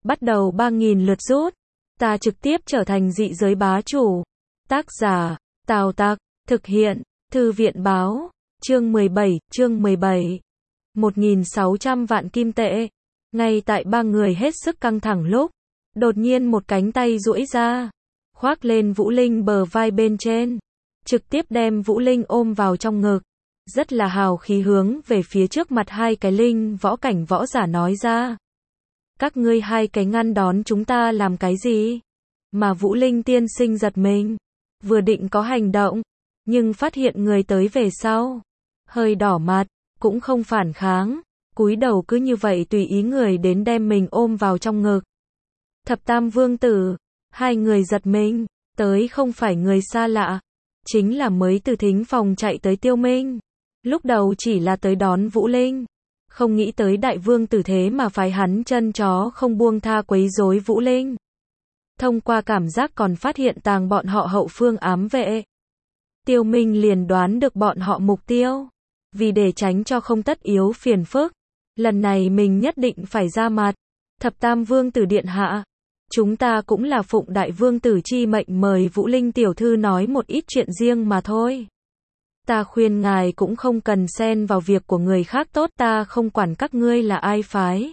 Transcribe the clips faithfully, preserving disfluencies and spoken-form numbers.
bắt đầu ba nghìn lượt rút. Ta trực tiếp trở thành dị giới bá chủ. Tác giả, Tào Tặc, thực hiện, Thư viện báo, chương mười bảy, chương mười bảy. một nghìn sáu trăm vạn kim tệ. Ngay tại ba người hết sức căng thẳng lúc, đột nhiên một cánh tay duỗi ra, khoác lên Vũ Linh bờ vai bên trên, trực tiếp đem Vũ Linh ôm vào trong ngực, rất là hào khí hướng về phía trước mặt hai cái linh võ cảnh võ giả nói ra. Các ngươi hai cái ngăn đón chúng ta làm cái gì? Mà Vũ Linh tiên sinh giật mình, vừa định có hành động, nhưng phát hiện người tới về sau, hơi đỏ mặt, cũng không phản kháng, cúi đầu cứ như vậy tùy ý người đến đem mình ôm vào trong ngực. Thập Tam Vương Tử, hai người giật mình, tới không phải người xa lạ, chính là mới từ thính phòng chạy tới Tiêu Minh. Lúc đầu chỉ là tới đón Vũ Linh, không nghĩ tới Đại Vương Tử thế mà phải hắn chân chó không buông tha quấy rối Vũ Linh. Thông qua cảm giác còn phát hiện tàng bọn họ hậu phương ám vệ. Tiêu Minh liền đoán được bọn họ mục tiêu. Vì để tránh cho không tất yếu phiền phức, lần này mình nhất định phải ra mặt. Thập Tam Vương Tử điện hạ, chúng ta cũng là phụng Đại Vương Tử chi mệnh mời Vũ Linh tiểu thư nói một ít chuyện riêng mà thôi. Ta khuyên ngài cũng không cần xen vào việc của người khác, tốt, ta không quản các ngươi là ai phái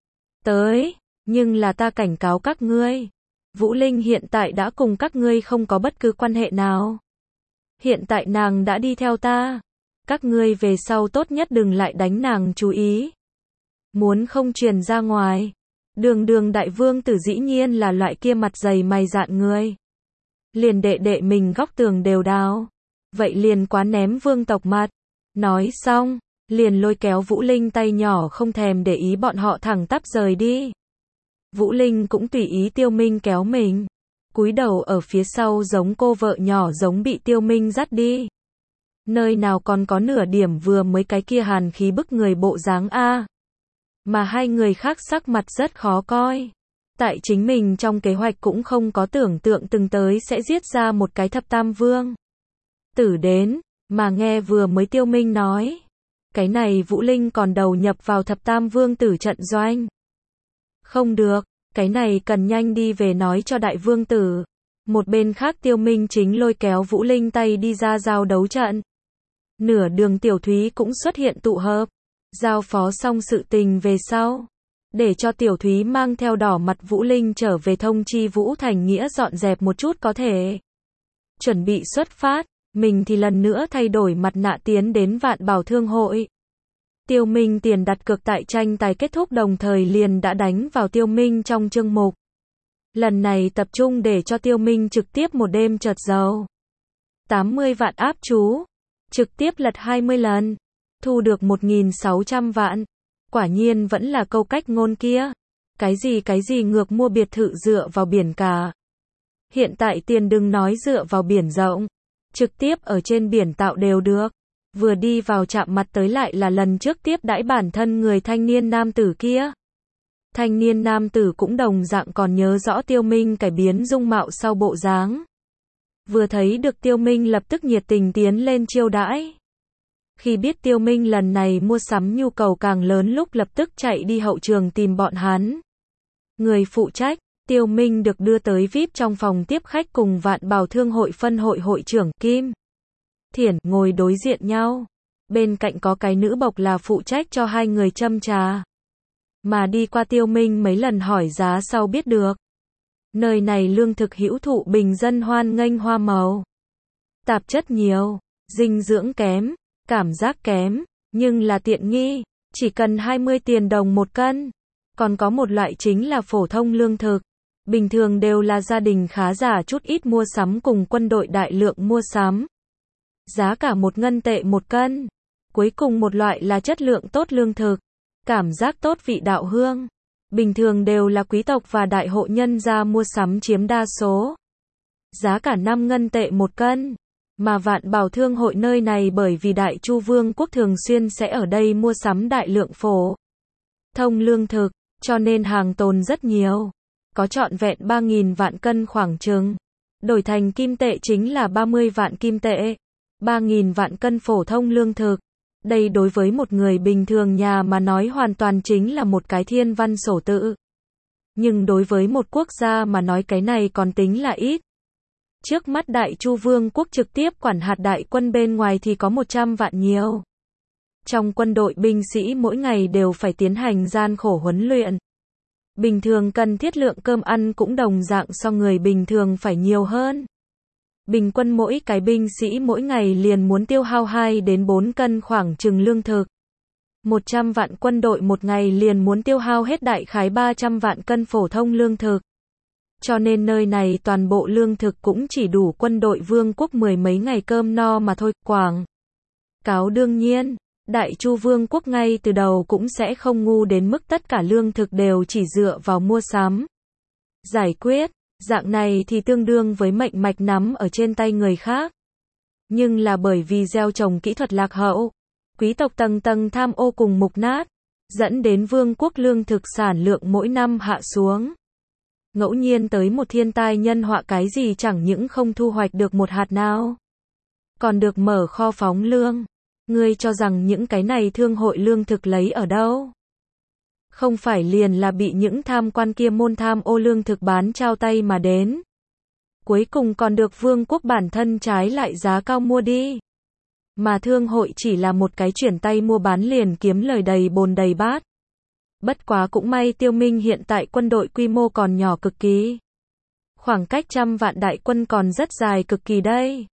tới, nhưng là ta cảnh cáo các ngươi, Vũ Linh hiện tại đã cùng các ngươi không có bất cứ quan hệ nào. Hiện tại nàng đã đi theo ta, các ngươi về sau tốt nhất đừng lại đánh nàng chú ý. Muốn không truyền ra ngoài. Đường đường Đại Vương Tử dĩ nhiên là loại kia mặt dày mày dạn người. Liền đệ đệ mình góc tường đều đào. Vậy liền quá ném vương tộc mặt. Nói xong, liền lôi kéo Vũ Linh tay nhỏ không thèm để ý bọn họ thẳng tắp rời đi. Vũ Linh cũng tùy ý Tiêu Minh kéo mình, cúi đầu ở phía sau giống cô vợ nhỏ giống bị Tiêu Minh dắt đi. Nơi nào còn có nửa điểm vừa mới cái kia hàn khí bức người bộ dáng a. Mà hai người khác sắc mặt rất khó coi. Tại chính mình trong kế hoạch cũng không có tưởng tượng từng tới sẽ giết ra một cái Thập Tam Vương Tử đến, mà nghe vừa mới Tiêu Minh nói, cái này Vũ Linh còn đầu nhập vào Thập Tam Vương Tử trận doanh. Không được, cái này cần nhanh đi về nói cho Đại Vương Tử. Một bên khác Tiêu Minh chính lôi kéo Vũ Linh tay đi ra giao đấu trận. Nửa đường Tiểu Thúy cũng xuất hiện tụ hợp, giao phó xong sự tình về sau, để cho Tiểu Thúy mang theo đỏ mặt Vũ Linh trở về thông chi Vũ Thành Nghĩa dọn dẹp một chút có thể. Chuẩn bị xuất phát, mình thì lần nữa thay đổi mặt nạ tiến đến Vạn Bảo Thương hội. Tiêu Minh tiền đặt cược tại tranh tài kết thúc đồng thời liền đã đánh vào Tiêu Minh trong chương mục. Lần này tập trung để cho Tiêu Minh trực tiếp một đêm chợt giàu. tám mươi vạn áp chú, trực tiếp lật hai mươi lần, thu được một nghìn sáu trăm vạn. Quả nhiên vẫn là câu cách ngôn kia. Cái gì cái gì ngược mua biệt thự dựa vào biển cả. Hiện tại tiền đừng nói dựa vào biển rộng, trực tiếp ở trên biển tạo đều được. Vừa đi vào chạm mặt tới lại là lần trước tiếp đãi bản thân người thanh niên nam tử kia. Thanh niên nam tử cũng đồng dạng còn nhớ rõ Tiêu Minh cải biến dung mạo sau bộ dáng. Vừa thấy được Tiêu Minh lập tức nhiệt tình tiến lên chiêu đãi. Khi biết Tiêu Minh lần này mua sắm nhu cầu càng lớn lúc lập tức chạy đi hậu trường tìm bọn hắn. Người phụ trách, Tiêu Minh được đưa tới vi ai pi trong phòng tiếp khách cùng Vạn Bảo Thương hội phân hội hội trưởng Kim Thiển ngồi đối diện nhau. Bên cạnh có cái nữ bộc là phụ trách cho hai người châm trà. Mà đi qua Tiêu Minh mấy lần hỏi giá sau biết được, nơi này lương thực hữu thụ bình dân hoan nghênh hoa màu. Tạp chất nhiều, dinh dưỡng kém, cảm giác kém, nhưng là tiện nghi, chỉ cần hai mươi tiền đồng một cân. Còn có một loại chính là phổ thông lương thực, bình thường đều là gia đình khá giả chút ít mua sắm cùng quân đội đại lượng mua sắm. Giá cả một ngân tệ một cân. Cuối cùng một loại là chất lượng tốt lương thực, cảm giác tốt vị đạo hương. Bình thường đều là quý tộc và đại hộ nhân gia mua sắm chiếm đa số. Giá cả năm ngân tệ một cân. Mà Vạn Bảo Thương hội nơi này bởi vì Đại Chu Vương quốc thường xuyên sẽ ở đây mua sắm đại lượng phổ thông lương thực, cho nên hàng tồn rất nhiều. Có trọn vẹn ba nghìn vạn cân khoảng chừng. Đổi thành kim tệ chính là ba mươi vạn kim tệ. ba nghìn vạn cân phổ thông lương thực. Đây đối với một người bình thường nhà mà nói hoàn toàn chính là một cái thiên văn sổ tự. Nhưng đối với một quốc gia mà nói cái này còn tính là ít. Trước mắt Đại Chu Vương quốc trực tiếp quản hạt đại quân bên ngoài thì có một trăm vạn nhiều. Trong quân đội binh sĩ mỗi ngày đều phải tiến hành gian khổ huấn luyện. Bình thường cần thiết lượng cơm ăn cũng đồng dạng so người bình thường phải nhiều hơn. Bình quân mỗi cái binh sĩ mỗi ngày liền muốn tiêu hao hai đến bốn cân khoảng chừng lương thực. một trăm vạn quân đội một ngày liền muốn tiêu hao hết đại khái ba trăm vạn cân phổ thông lương thực. Cho nên nơi này toàn bộ lương thực cũng chỉ đủ quân đội vương quốc mười mấy ngày cơm no mà thôi. Quảng cáo đương nhiên, Đại Chu Vương quốc ngay từ đầu cũng sẽ không ngu đến mức tất cả lương thực đều chỉ dựa vào mua sắm. Giải quyết, dạng này thì tương đương với mệnh mạch nắm ở trên tay người khác. Nhưng là bởi vì gieo trồng kỹ thuật lạc hậu, quý tộc tầng tầng tham ô cùng mục nát, dẫn đến vương quốc lương thực sản lượng mỗi năm hạ xuống. Ngẫu nhiên tới một thiên tai nhân họa cái gì chẳng những không thu hoạch được một hạt nào, còn được mở kho phóng lương. Ngươi cho rằng những cái này thương hội lương thực lấy ở đâu? Không phải liền là bị những tham quan kia môn tham ô lương thực bán trao tay mà đến. Cuối cùng còn được vương quốc bản thân trái lại giá cao mua đi. Mà thương hội chỉ là một cái chuyển tay mua bán liền kiếm lời đầy bồn đầy bát. Bất quá cũng may Tiêu Minh hiện tại quân đội quy mô còn nhỏ cực kỳ. Khoảng cách trăm vạn đại quân còn rất dài cực kỳ đây.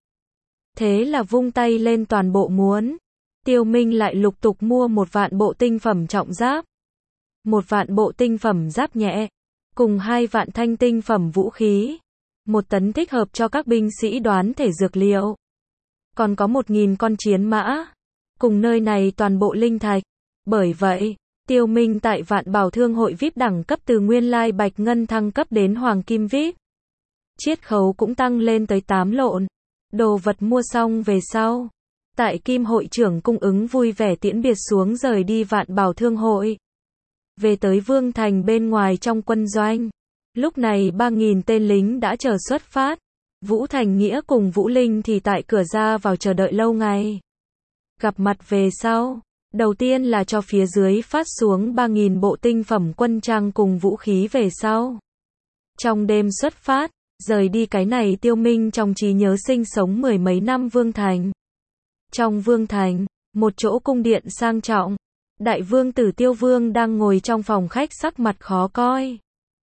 Thế là vung tay lên toàn bộ muốn. Tiêu Minh lại lục tục mua một vạn bộ tinh phẩm trọng giáp. Một vạn bộ tinh phẩm giáp nhẹ. Cùng hai vạn thanh tinh phẩm vũ khí. Một tấn thích hợp cho các binh sĩ đoán thể dược liệu. Còn có một nghìn con chiến mã. Cùng nơi này toàn bộ linh thạch. Bởi vậy, Tiêu Minh tại vạn bảo thương hội vi ai pi đẳng cấp từ nguyên lai bạch ngân thăng cấp đến hoàng kim vi ai pi. Chiết khấu cũng tăng lên tới tám lộn. Đồ vật mua xong về sau. Tại Kim hội trưởng cung ứng vui vẻ tiễn biệt xuống rời đi vạn bảo thương hội. Về tới Vương Thành bên ngoài trong quân doanh. Lúc này ba nghìn tên lính đã chờ xuất phát. Vũ Thành Nghĩa cùng Vũ Linh thì tại cửa ra vào chờ đợi lâu ngày. Gặp mặt về sau. Đầu tiên là cho phía dưới phát xuống ba nghìn bộ tinh phẩm quân trang cùng vũ khí về sau. Trong đêm xuất phát, rời đi cái này Tiêu Minh trong trí nhớ sinh sống mười mấy năm Vương Thành. Trong Vương Thành, một chỗ cung điện sang trọng, Đại Vương tử Tiêu Vương đang ngồi trong phòng khách sắc mặt khó coi.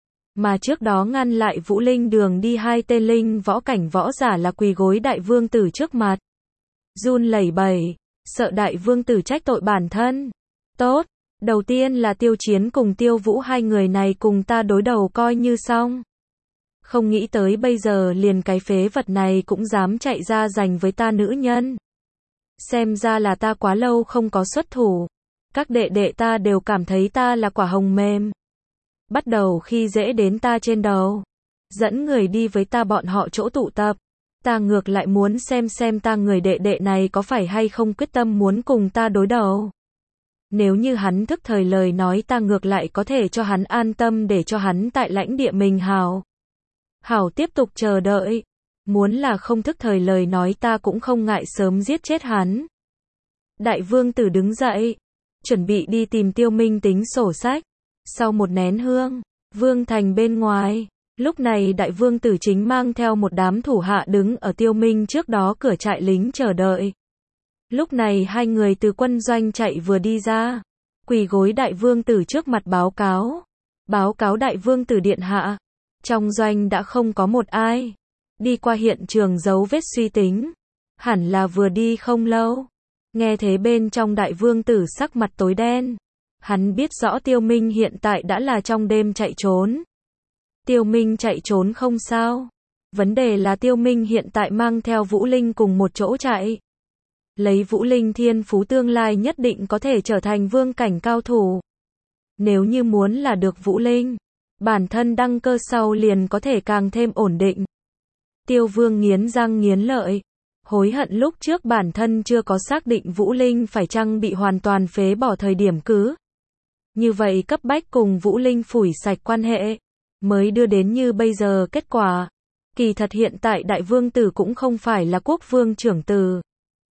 Mà trước đó ngăn lại Vũ Linh đường đi hai tên linh võ cảnh võ giả là quỳ gối Đại Vương tử trước mặt. Run lẩy bẩy, sợ Đại Vương tử trách tội bản thân. Tốt, đầu tiên là Tiêu Chiến cùng Tiêu Vũ hai người này cùng ta đối đầu coi như xong. Không nghĩ tới bây giờ liền cái phế vật này cũng dám chạy ra giành với ta nữ nhân. Xem ra là ta quá lâu không có xuất thủ. Các đệ đệ ta đều cảm thấy ta là quả hồng mềm. Bắt đầu khi dễ đến ta trên đầu. Dẫn người đi với ta bọn họ chỗ tụ tập. Ta ngược lại muốn xem xem ta người đệ đệ này có phải hay không quyết tâm muốn cùng ta đối đầu. Nếu như hắn thức thời lời nói ta ngược lại có thể cho hắn an tâm để cho hắn tại lãnh địa mình hào. Hảo tiếp tục chờ đợi. Muốn là không thức thời lời nói ta cũng không ngại sớm giết chết hắn. Đại Vương tử đứng dậy. Chuẩn bị đi tìm Tiêu Minh tính sổ sách. Sau một nén hương, Vương Thành bên ngoài. Lúc này Đại Vương tử chính mang theo một đám thủ hạ đứng ở Tiêu Minh trước đó cửa trại lính chờ đợi. Lúc này hai người từ quân doanh chạy vừa đi ra. Quỳ gối Đại Vương tử trước mặt báo cáo. Báo cáo Đại Vương tử điện hạ. Trong doanh đã không có một ai. Đi qua hiện trường dấu vết suy tính. Hẳn là vừa đi không lâu. Nghe thế bên trong Đại Vương tử sắc mặt tối đen. Hắn biết rõ Tiêu Minh hiện tại đã là trong đêm chạy trốn. Tiêu Minh chạy trốn không sao. Vấn đề là Tiêu Minh hiện tại mang theo Vũ Linh cùng một chỗ chạy. Lấy Vũ Linh thiên phú tương lai nhất định có thể trở thành vương cảnh cao thủ. Nếu như muốn là được Vũ Linh, bản thân đăng cơ sau liền có thể càng thêm ổn định. Tiêu Vương nghiến răng nghiến lợi. Hối hận lúc trước bản thân chưa có xác định Vũ Linh phải chăng bị hoàn toàn phế bỏ thời điểm cứ. Như vậy cấp bách cùng Vũ Linh phủi sạch quan hệ. Mới đưa đến như bây giờ kết quả. Kỳ thật hiện tại Đại Vương tử cũng không phải là quốc vương trưởng tử.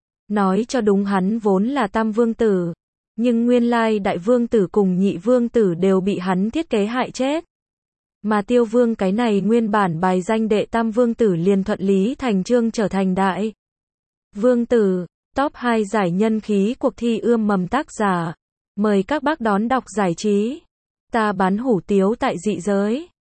Nói cho đúng hắn vốn là tam vương tử. Nhưng nguyên lai Đại Vương tử cùng nhị vương tử đều bị hắn thiết kế hại chết. Mà Tiêu Vương cái này nguyên bản bài danh đệ tam vương tử liền thuận lý thành chương trở thành đại vương tử. Top hai giải nhân khí cuộc thi ươm mầm tác giả. Mời các bác đón đọc giải trí. Ta bán hủ tiếu tại dị giới.